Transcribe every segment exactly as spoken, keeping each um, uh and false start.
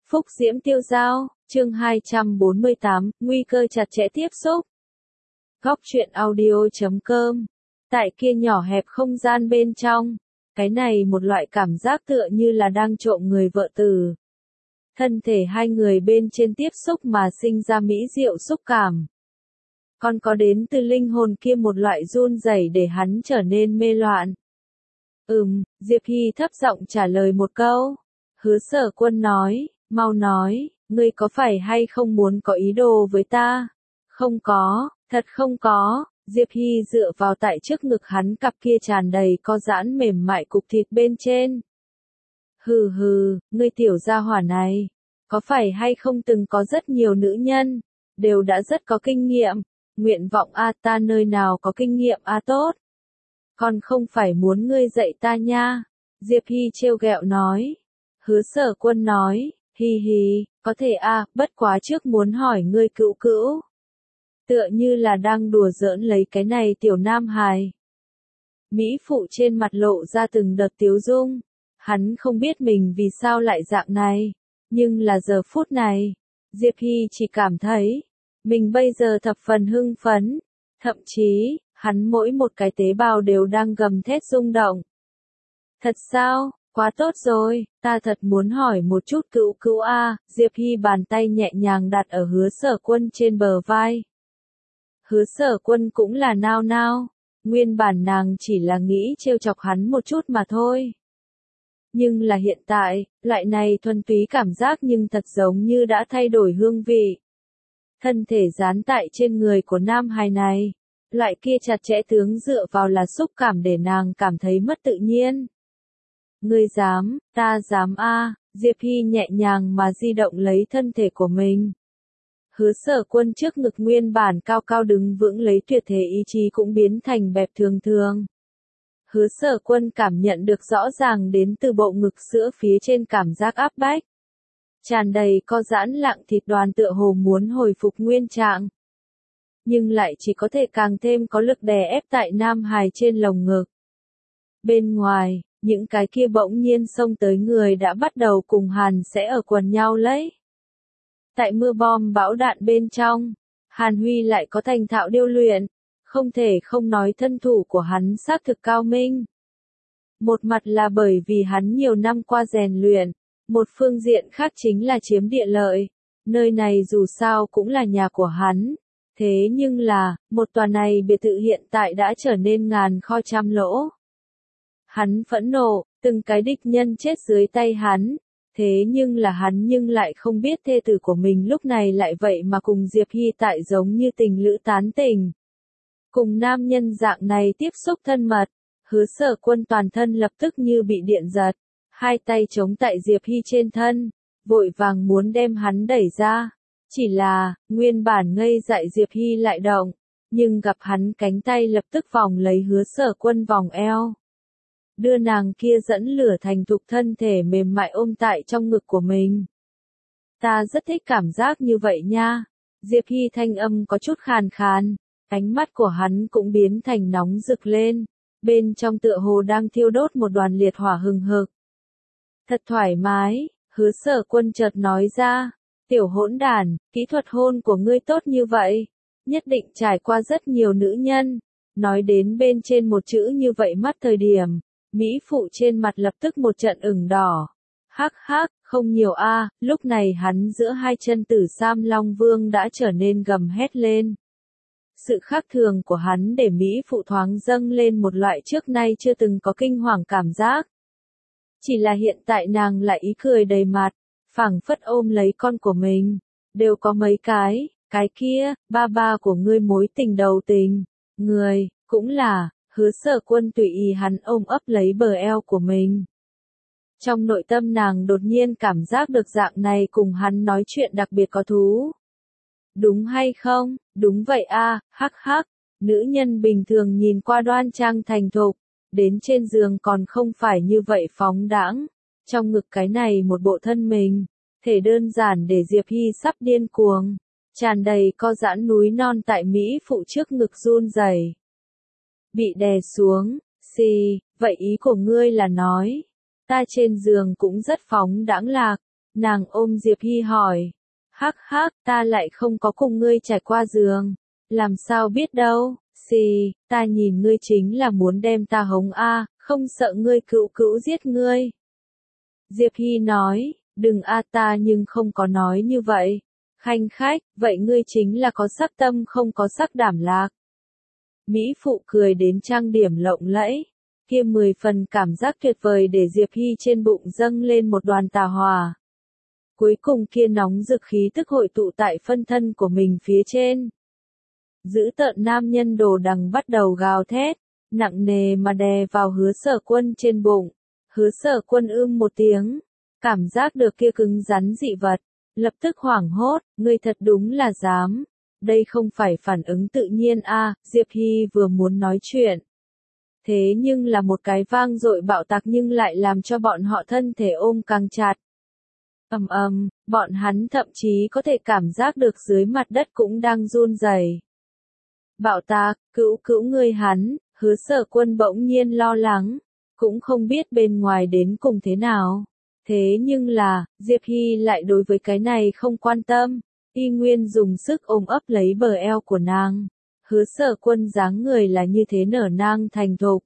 Phúc diễm tiêu dao, chương hai trăm bốn mươi tám, nguy cơ chặt chẽ tiếp xúc. Góc truyện audio chấm com. Tại kia nhỏ hẹp không gian bên trong, cái này một loại cảm giác tựa như là đang trộm người vợ từ. Thân thể hai người bên trên tiếp xúc mà sinh ra mỹ diệu xúc cảm. Còn có đến từ linh hồn kia một loại run rẩy để hắn trở nên mê loạn. Ừm, Diệp Hy thấp giọng trả lời một câu. Hứa Sở Quân nói, mau nói, ngươi có phải hay không muốn có ý đồ với ta? Không có, thật không có. Diệp Hy dựa vào tại trước ngực hắn, cặp kia tràn đầy co giãn mềm mại cục thịt bên trên. Hừ hừ, ngươi tiểu gia hỏa này, có phải hay không từng có rất nhiều nữ nhân, đều đã rất có kinh nghiệm. Nguyện vọng a, ta nơi nào có kinh nghiệm a tốt. Còn không phải muốn ngươi dạy ta nha. Diệp Hy trêu ghẹo nói. Hứa Sở Quân nói, hi hi, có thể a, bất quá trước muốn hỏi ngươi cữu cữu. Tựa như là đang đùa giỡn lấy cái này tiểu nam hài. Mỹ phụ trên mặt lộ ra từng đợt tiếu dung. Hắn không biết mình vì sao lại dạng này. Nhưng là giờ phút này, Diệp Hy chỉ cảm thấy, mình bây giờ thập phần hưng phấn. Thậm chí, hắn mỗi một cái tế bào đều đang gầm thét rung động. Thật sao? Quá tốt rồi, ta thật muốn hỏi một chút cữu cữu a. Diệp Hy bàn tay nhẹ nhàng đặt ở Hứa Sở Quân trên bờ vai. Hứa Sở Quân cũng là nao nao, nguyên bản nàng chỉ là nghĩ trêu chọc hắn một chút mà thôi. Nhưng là hiện tại, loại này thuần túy cảm giác nhưng thật giống như đã thay đổi hương vị. Thân thể dán tại trên người của nam hài này, loại kia chặt chẽ tướng dựa vào là xúc cảm để nàng cảm thấy mất tự nhiên. Ngươi dám, ta dám a. Diệp Hy nhẹ nhàng mà di động lấy thân thể của mình. Hứa Sở Quân trước ngực nguyên bản cao cao đứng vững lấy tuyệt thế ý chí cũng biến thành bẹp thường thường. Hứa Sở Quân cảm nhận được rõ ràng đến từ bộ ngực sữa phía trên cảm giác áp bách. Tràn đầy co giãn lạng thịt đoàn tựa hồ muốn hồi phục nguyên trạng. Nhưng lại chỉ có thể càng thêm có lực đè ép tại nam hài trên lồng ngực. Bên ngoài, những cái kia bỗng nhiên xông tới người đã bắt đầu cùng Hàn sẽ ở quần nhau lấy. Tại mưa bom bão đạn bên trong, Hàn Huy lại có thành thạo điêu luyện, không thể không nói thân thủ của hắn xác thực cao minh. Một mặt là bởi vì hắn nhiều năm qua rèn luyện, một phương diện khác chính là chiếm địa lợi, nơi này dù sao cũng là nhà của hắn. Thế nhưng là, một tòa này biệt thự hiện tại đã trở nên ngàn kho trăm lỗ. Hắn phẫn nộ, từng cái địch nhân chết dưới tay hắn. Thế nhưng là hắn nhưng lại không biết thê tử của mình lúc này lại vậy mà cùng Diệp Hy tại giống như tình lữ tán tình. Cùng nam nhân dạng này tiếp xúc thân mật, Hứa Sở Quân toàn thân lập tức như bị điện giật. Hai tay chống tại Diệp Hy trên thân, vội vàng muốn đem hắn đẩy ra. Chỉ là, nguyên bản ngây dại Diệp Hy lại động, nhưng gặp hắn cánh tay lập tức vòng lấy Hứa Sở Quân vòng eo. Đưa nàng kia dẫn lửa thành thục thân thể mềm mại ôm tại trong ngực của mình. Ta rất thích cảm giác như vậy nha. Diệp Hy thanh âm có chút khàn khàn, ánh mắt của hắn cũng biến thành nóng rực lên, bên trong tựa hồ đang thiêu đốt một đoàn liệt hỏa hừng hực. Thật thoải mái, Hứa Sở Quân chợt nói ra, tiểu hỗn đản, kỹ thuật hôn của ngươi tốt như vậy, nhất định trải qua rất nhiều nữ nhân. Nói đến bên trên một chữ như vậy mắt thời điểm, Mỹ phụ trên mặt lập tức một trận ửng đỏ. Hắc hắc, không nhiều a. Lúc này hắn giữa hai chân tử Sam Long Vương đã trở nên gầm hét lên. Sự khác thường của hắn để Mỹ phụ thoáng dâng lên một loại trước nay chưa từng có kinh hoàng cảm giác. Chỉ là hiện tại nàng lại ý cười đầy mặt, phảng phất ôm lấy con của mình. Đều có mấy cái, cái kia, ba ba của ngươi mối tình đầu tình, người, cũng là. Hứa Sở Quân tùy ý hắn ôm ấp lấy bờ eo của mình. Trong nội tâm nàng đột nhiên cảm giác được dạng này cùng hắn nói chuyện đặc biệt có thú. Đúng hay không? Đúng vậy a, hắc hắc. Nữ nhân bình thường nhìn qua đoan trang thành thục, đến trên giường còn không phải như vậy phóng đãng. Trong ngực cái này một bộ thân mình, thể đơn giản để Diệp Hy sắp điên cuồng, tràn đầy co giãn núi non tại Mỹ phụ trước ngực run rẩy. Bị đè xuống, xì, vậy ý của ngươi là nói, ta trên giường cũng rất phóng đãng lạc, Nàng ôm Diệp Hy hỏi. Hắc hắc, ta lại không có cùng ngươi trải qua giường. Làm sao biết đâu, xì, ta nhìn ngươi chính là muốn đem ta hống a, không sợ ngươi cữu cữu giết ngươi. Diệp Hy nói, đừng a ta nhưng không có nói như vậy. Khanh khách, vậy ngươi chính là có sắc tâm không có sắc đảm lạc. Mỹ phụ cười đến trang điểm lộng lẫy, kia mười phần cảm giác tuyệt vời để Diệp Hy trên bụng dâng lên một đoàn tà hòa. Cuối cùng kia nóng rực khí tức hội tụ tại phân thân của mình phía trên. Giữ tợn nam nhân đồ đằng bắt đầu gào thét, nặng nề mà đè vào Hứa Sở Quân trên bụng. Hứa Sở Quân ưm một tiếng, cảm giác được kia cứng rắn dị vật, lập tức hoảng hốt, ngươi thật đúng là dám. Đây không phải phản ứng tự nhiên a, à, Diệp Hy vừa muốn nói chuyện. Thế nhưng là một cái vang dội bạo tạc nhưng lại làm cho bọn họ thân thể ôm càng chặt. Ầm ầm, bọn hắn thậm chí có thể cảm giác được dưới mặt đất cũng đang run rẩy. Bạo tạc, cữu cữu ngươi hắn, Hứa Sở Quân bỗng nhiên lo lắng, cũng không biết bên ngoài đến cùng thế nào. Thế nhưng là, Diệp Hy lại đối với cái này không quan tâm, y nguyên dùng sức ôm ấp lấy bờ eo của nàng. Hứa Sở Quân dáng người là như thế nở nang thành thục.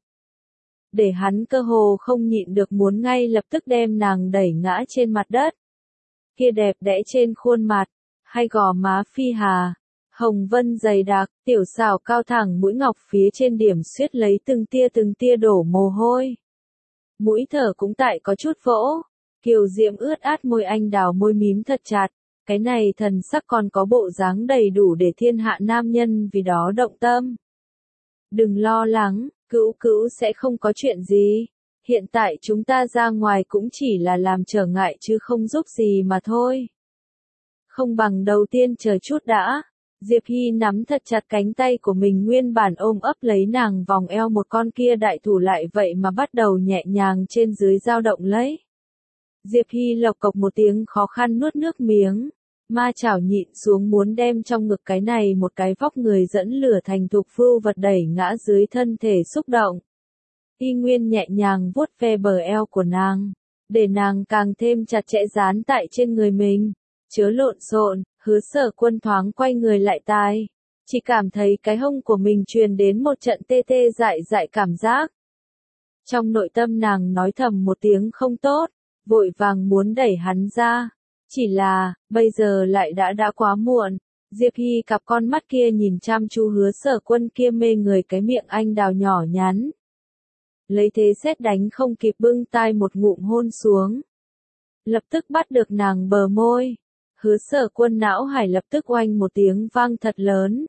Để hắn cơ hồ không nhịn được muốn ngay lập tức đem nàng đẩy ngã trên mặt đất. Kia đẹp đẽ trên khuôn mặt, hay gò má phi hà, hồng vân dày đặc, tiểu xảo cao thẳng mũi ngọc phía trên điểm xuyết lấy từng tia từng tia đổ mồ hôi. Mũi thở cũng tại có chút vỗ, kiều diễm ướt át môi anh đào môi mím thật chặt, cái này thần sắc còn có bộ dáng đầy đủ để thiên hạ nam nhân vì đó động tâm. Đừng lo lắng, cữu cữu sẽ không có chuyện gì. Hiện tại chúng ta ra ngoài cũng chỉ là làm trở ngại chứ không giúp gì mà thôi. Không bằng đầu tiên chờ chút đã. Diệp Hy nắm thật chặt cánh tay của mình nguyên bản ôm ấp lấy nàng vòng eo một con kia đại thủ lại vậy mà bắt đầu nhẹ nhàng trên dưới dao động lấy. Diệp Hy lộc cộc một tiếng khó khăn nuốt nước miếng. Ma chảo nhịn xuống muốn đem trong ngực cái này một cái vóc người dẫn lửa thành thục vưu vật đẩy ngã dưới thân thể xúc động. Y Nguyên nhẹ nhàng vuốt ve bờ eo của nàng, để nàng càng thêm chặt chẽ dán tại trên người mình. Chớ lộn xộn, Hứa Sở Quân thoáng quay người lại tai, chỉ cảm thấy cái hông của mình truyền đến một trận tê tê dại dại cảm giác. Trong nội tâm nàng nói thầm một tiếng không tốt, vội vàng muốn đẩy hắn ra. Chỉ là, bây giờ lại đã đã quá muộn. Diệp Hy cặp con mắt kia nhìn chăm chú Hứa Sở Quân kia mê người cái miệng anh đào nhỏ nhắn. Lấy thế sét đánh không kịp bưng tai một ngụm hôn xuống. Lập tức bắt được nàng bờ môi. Hứa Sở Quân não hải lập tức oanh một tiếng vang thật lớn.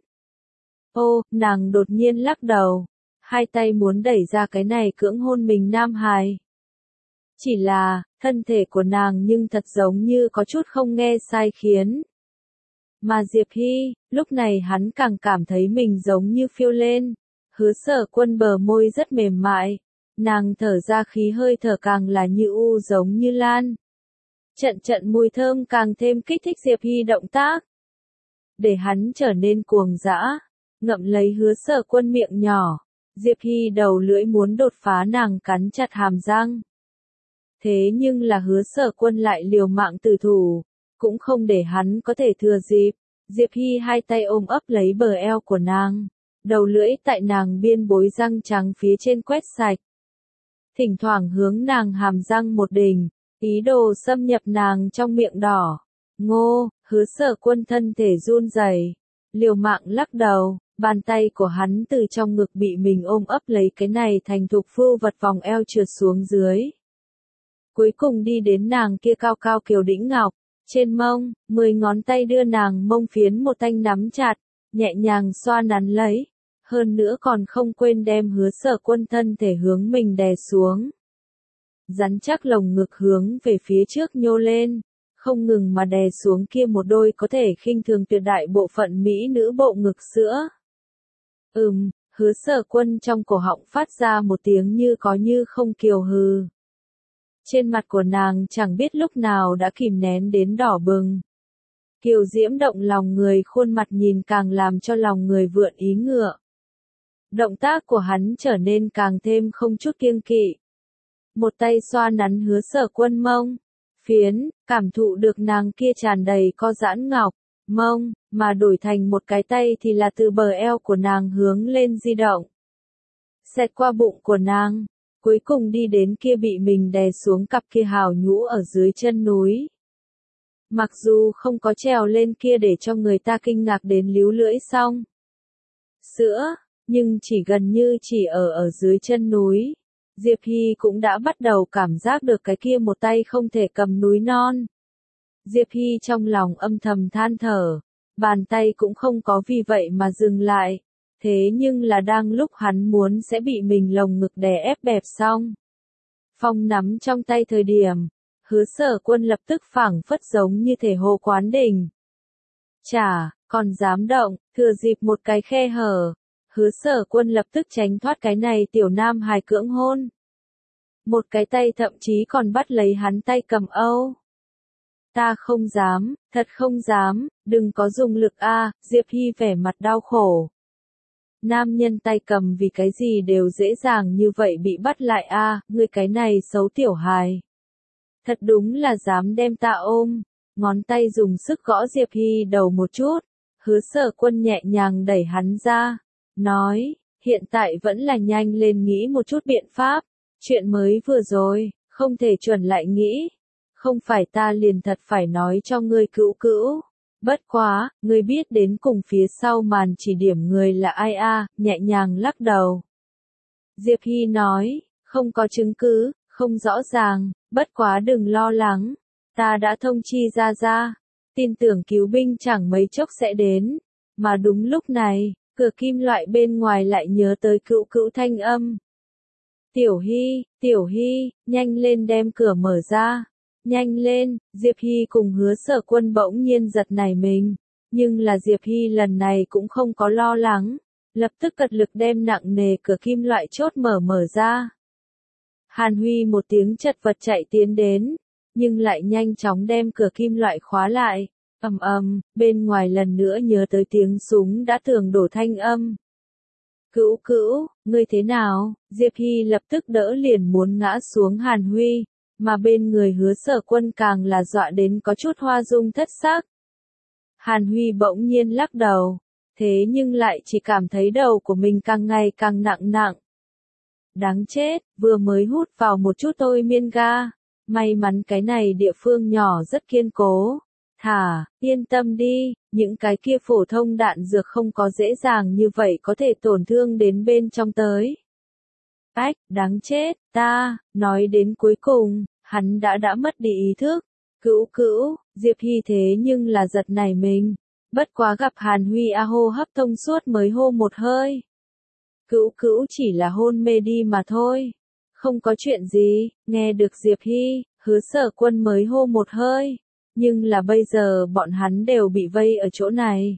Ô, nàng đột nhiên lắc đầu. Hai tay muốn đẩy ra cái này cưỡng hôn mình nam hài. Chỉ là, thân thể của nàng nhưng thật giống như có chút không nghe sai khiến. Mà Diệp Hy, lúc này hắn càng cảm thấy mình giống như phiêu lên. Hứa Sở Quân bờ môi rất mềm mại. Nàng thở ra khí hơi thở càng là như u giống như lan. Trận trận mùi thơm càng thêm kích thích Diệp Hy động tác. Để hắn trở nên cuồng dã, ngậm lấy Hứa Sở Quân miệng nhỏ. Diệp Hy đầu lưỡi muốn đột phá nàng cắn chặt hàm răng. Thế nhưng là Hứa Sở Quân lại liều mạng tử thủ, cũng không để hắn có thể thừa dịp. Diệp Hy hai tay ôm ấp lấy bờ eo của nàng, đầu lưỡi tại nàng biên bối răng trắng phía trên quét sạch. Thỉnh thoảng hướng nàng hàm răng một đỉnh, ý đồ xâm nhập nàng trong miệng đỏ. Ngô, Hứa Sở Quân thân thể run rẩy, liều mạng lắc đầu, bàn tay của hắn từ trong ngực bị mình ôm ấp lấy cái này thành thục phưu vật vòng eo trượt xuống dưới. Cuối cùng đi đến nàng kia cao cao kiều đĩnh ngọc, trên mông, mười ngón tay đưa nàng mông phiến một thanh nắm chặt, nhẹ nhàng xoa nắn lấy, hơn nữa còn không quên đem Hứa Sở Quân thân thể hướng mình đè xuống. Rắn chắc lồng ngực hướng về phía trước nhô lên, không ngừng mà đè xuống kia một đôi có thể khinh thường tuyệt đại bộ phận mỹ nữ bộ ngực sữa. Ừm, Hứa Sở Quân trong cổ họng phát ra một tiếng như có như không kiều hừ. Trên mặt của nàng chẳng biết lúc nào đã kìm nén đến đỏ bừng. Kiều diễm động lòng người khuôn mặt nhìn càng làm cho lòng người vượn ý ngựa. Động tác của hắn trở nên càng thêm không chút kiêng kỵ. Một tay xoa nắn Hứa Sở Quân mông, phiến, cảm thụ được nàng kia tràn đầy co giãn ngọc, mông, mà đổi thành một cái tay thì là từ bờ eo của nàng hướng lên di động. Xẹt qua bụng của nàng, cuối cùng đi đến kia bị mình đè xuống cặp kia hào nhũ ở dưới chân núi. Mặc dù không có trèo lên kia để cho người ta kinh ngạc đến líu lưỡi xong sữa, nhưng chỉ gần như chỉ ở ở dưới chân núi, Diệp Hy cũng đã bắt đầu cảm giác được cái kia một tay không thể cầm núi non. Diệp Hy trong lòng âm thầm than thở, bàn tay cũng không có vì vậy mà dừng lại, thế nhưng là đang lúc hắn muốn sẽ bị mình lồng ngực đè ép bẹp xong. Phong nắm trong tay thời điểm, Hứa Sở Quân lập tức phảng phất giống như thể hồ quán đỉnh. Chả, còn dám động, thừa dịp một cái khe hở, Hứa Sở Quân lập tức tránh thoát cái này tiểu nam hài cưỡng hôn. Một cái tay thậm chí còn bắt lấy hắn tay cầm âu. Ta không dám, thật không dám, đừng có dùng lực a, Diệp Hy vẻ mặt đau khổ. Nam nhân tay cầm vì cái gì đều dễ dàng như vậy bị bắt lại a, người cái này xấu tiểu hài. Thật đúng là dám đem ta ôm, ngón tay dùng sức gõ Diệp Hy đầu một chút, Hứa Sở Quân nhẹ nhàng đẩy hắn ra, nói, hiện tại vẫn là nhanh lên nghĩ một chút biện pháp, chuyện mới vừa rồi, không thể chuẩn lại nghĩ, không phải ta liền thật phải nói cho ngươi cữu cữu. Bất quá, ngươi biết đến cùng phía sau màn chỉ điểm người là ai a, nhẹ nhàng lắc đầu. Diệp Hy nói, không có chứng cứ, không rõ ràng, bất quá đừng lo lắng, ta đã thông chi ra ra, tin tưởng cứu binh chẳng mấy chốc sẽ đến, mà đúng lúc này, cửa kim loại bên ngoài lại nhớ tới cữu cữu thanh âm. Tiểu Hy, Tiểu Hy, nhanh lên đem cửa mở ra. Nhanh lên, Diệp Hy cùng Hứa Sở Quân bỗng nhiên giật nảy mình, nhưng là Diệp Hy lần này cũng không có lo lắng, lập tức cật lực đem nặng nề cửa kim loại chốt mở mở ra. Hàn Huy một tiếng chật vật chạy tiến đến, nhưng lại nhanh chóng đem cửa kim loại khóa lại, ầm ầm, bên ngoài lần nữa nhớ tới tiếng súng đã thường đổ thanh âm. Cữu cữu, ngươi thế nào? Diệp Hy lập tức đỡ liền muốn ngã xuống Hàn Huy. Mà bên người Hứa Sở Quân càng là dọa đến có chút hoa dung thất sắc. Hàn Huy bỗng nhiên lắc đầu, thế nhưng lại chỉ cảm thấy đầu của mình càng ngày càng nặng nặng. Đáng chết, vừa mới hút vào một chút thôi miên ga, may mắn cái này địa phương nhỏ rất kiên cố. Thả, yên tâm đi, những cái kia phổ thông đạn dược không có dễ dàng như vậy có thể tổn thương đến bên trong tới. Ách, đáng chết, ta, nói đến cuối cùng, hắn đã đã mất đi ý thức. Cữu cữu, Diệp Hy thế nhưng là giật nảy mình. Bất quá gặp Hàn Huy a hô hấp thông suốt mới hô một hơi. Cữu cữu chỉ là hôn mê đi mà thôi. Không có chuyện gì, nghe được Diệp Hy, Hứa Sở Quân mới hô một hơi. Nhưng là bây giờ bọn hắn đều bị vây ở chỗ này.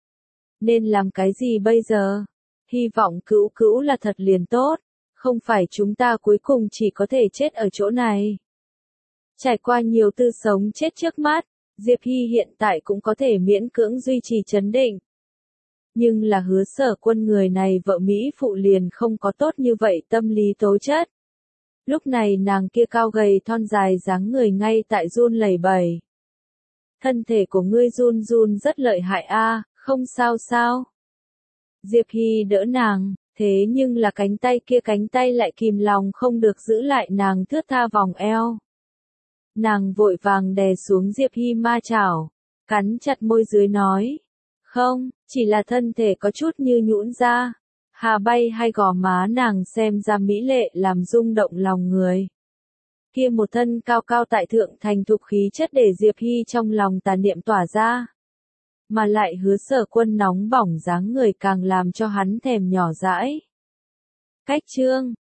Nên làm cái gì bây giờ? Hy vọng cữu cữu là thật liền tốt. Không phải chúng ta cuối cùng chỉ có thể chết ở chỗ này. Trải qua nhiều tư sống chết trước mắt, Diệp Hy hiện tại cũng có thể miễn cưỡng duy trì trấn định. Nhưng là Hứa Sở Quân người này vợ Mỹ phụ liền không có tốt như vậy tâm lý tố chất. Lúc này nàng kia cao gầy thon dài dáng người ngay tại run lẩy bẩy. Thân thể của ngươi run run rất lợi hại a, không sao sao. Diệp Hy đỡ nàng. Thế nhưng là cánh tay kia cánh tay lại kìm lòng không được giữ lại nàng thướt tha vòng eo. Nàng vội vàng đè xuống Diệp Hy ma chảo, cắn chặt môi dưới nói. Không, chỉ là thân thể có chút như nhũn ra. Hà bay hay gò má nàng xem ra mỹ lệ làm rung động lòng người. Kia một thân cao cao tại thượng thành thục khí chất để Diệp Hy trong lòng tà niệm tỏa ra. Mà lại Hứa Sở Quân nóng bỏng dáng người càng làm cho hắn thèm nhỏ dãi. Cách chương